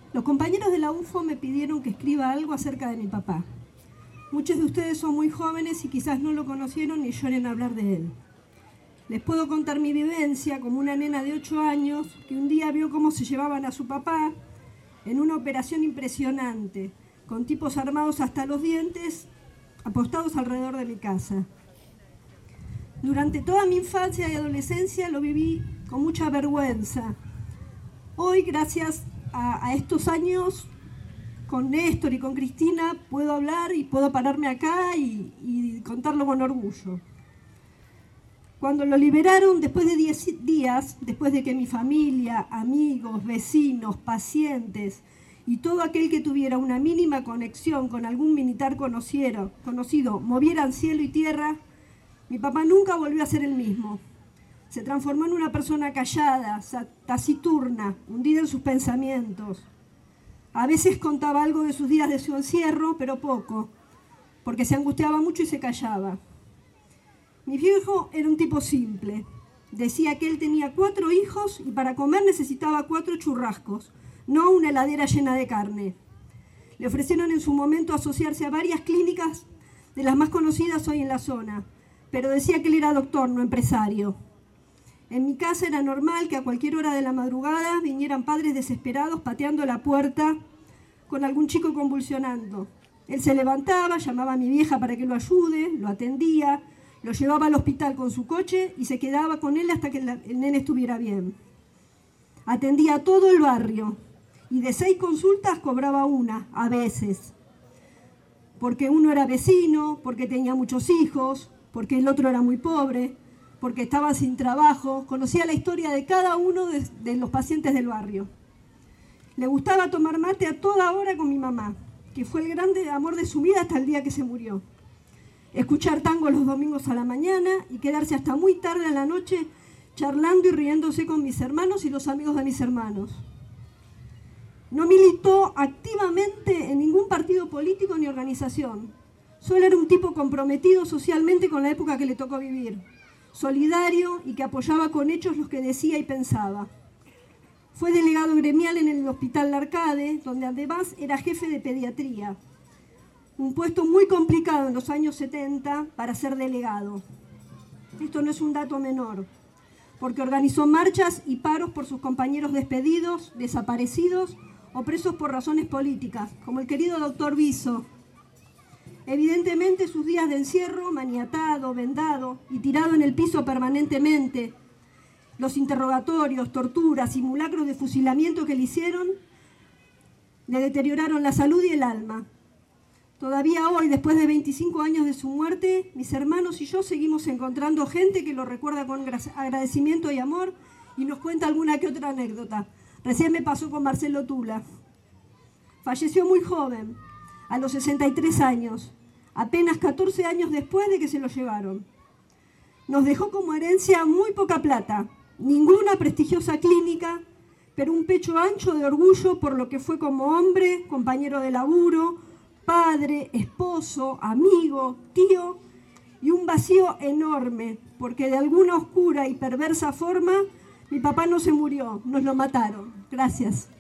Los compañeros de la UFO me pidieron que escriba algo acerca de mi papá. Muchos de ustedes son muy jóvenes y quizás no lo conocieron ni lloren hablar de él. Les puedo contar mi vivencia como una nena de 8 años que un día vio cómo se llevaban a su papá en una operación impresionante, con tipos armados hasta los dientes, apostados alrededor de mi casa. Durante toda mi infancia y adolescencia lo viví con mucha vergüenza. Hoy, gracias a estos años, con Néstor y con Cristina, puedo hablar y puedo pararme acá y contarlo con orgullo. Cuando lo liberaron, después de 10 días, después de que mi familia, amigos, vecinos, pacientes y todo aquel que tuviera una mínima conexión con algún militar conocido movieran cielo y tierra, mi papá nunca volvió a ser el mismo. Se transformó en una persona callada, taciturna, hundida en sus pensamientos. A veces contaba algo de sus días de su encierro, pero poco, porque se angustiaba mucho y se callaba. Mi viejo era un tipo simple. Decía que él tenía 4 hijos y para comer necesitaba 4 churrascos, no una heladera llena de carne. Le ofrecieron en su momento asociarse a varias clínicas de las más conocidas hoy en la zona, pero decía que él era doctor, no empresario. En mi casa era normal que a cualquier hora de la madrugada vinieran padres desesperados pateando la puerta con algún chico convulsionando. Él se levantaba, llamaba a mi vieja para que lo ayude, lo atendía, lo llevaba al hospital con su coche y se quedaba con él hasta que el nene estuviera bien. Atendía a todo el barrio y de 6 consultas cobraba una, a veces. Porque uno era vecino, porque tenía muchos hijos, porque el otro era muy pobre, porque estaba sin trabajo. Conocía la historia de cada uno de los pacientes del barrio. Le gustaba tomar mate a toda hora con mi mamá, que fue el grande amor de su vida hasta el día que se murió. Escuchar tango los domingos a la mañana y quedarse hasta muy tarde a la noche charlando y riéndose con mis hermanos y los amigos de mis hermanos. No militó activamente en ningún partido político ni organización. Solo era un tipo comprometido socialmente con la época que le tocó vivir, solidario y que apoyaba con hechos lo que decía y pensaba. Fue delegado gremial en el Hospital Larcade, donde además era jefe de pediatría. Un puesto muy complicado en los años 70 para ser delegado. Esto no es un dato menor, porque organizó marchas y paros por sus compañeros despedidos, desaparecidos o presos por razones políticas, como el querido doctor Viso. Evidentemente sus días de encierro, maniatado, vendado y tirado en el piso permanentemente, los interrogatorios, torturas, simulacros de fusilamiento que le hicieron, le deterioraron la salud y el alma. Todavía hoy, después de 25 años de su muerte, mis hermanos y yo seguimos encontrando gente que lo recuerda con agradecimiento y amor y nos cuenta alguna que otra anécdota. Recién me pasó con Marcelo Tula. Falleció muy joven, a los 63 años, apenas 14 años después de que se lo llevaron. Nos dejó como herencia muy poca plata, ninguna prestigiosa clínica, pero un pecho ancho de orgullo por lo que fue como hombre, compañero de laburo, padre, esposo, amigo, tío, y un vacío enorme, porque de alguna oscura y perversa forma mi papá no se murió, nos lo mataron. Gracias.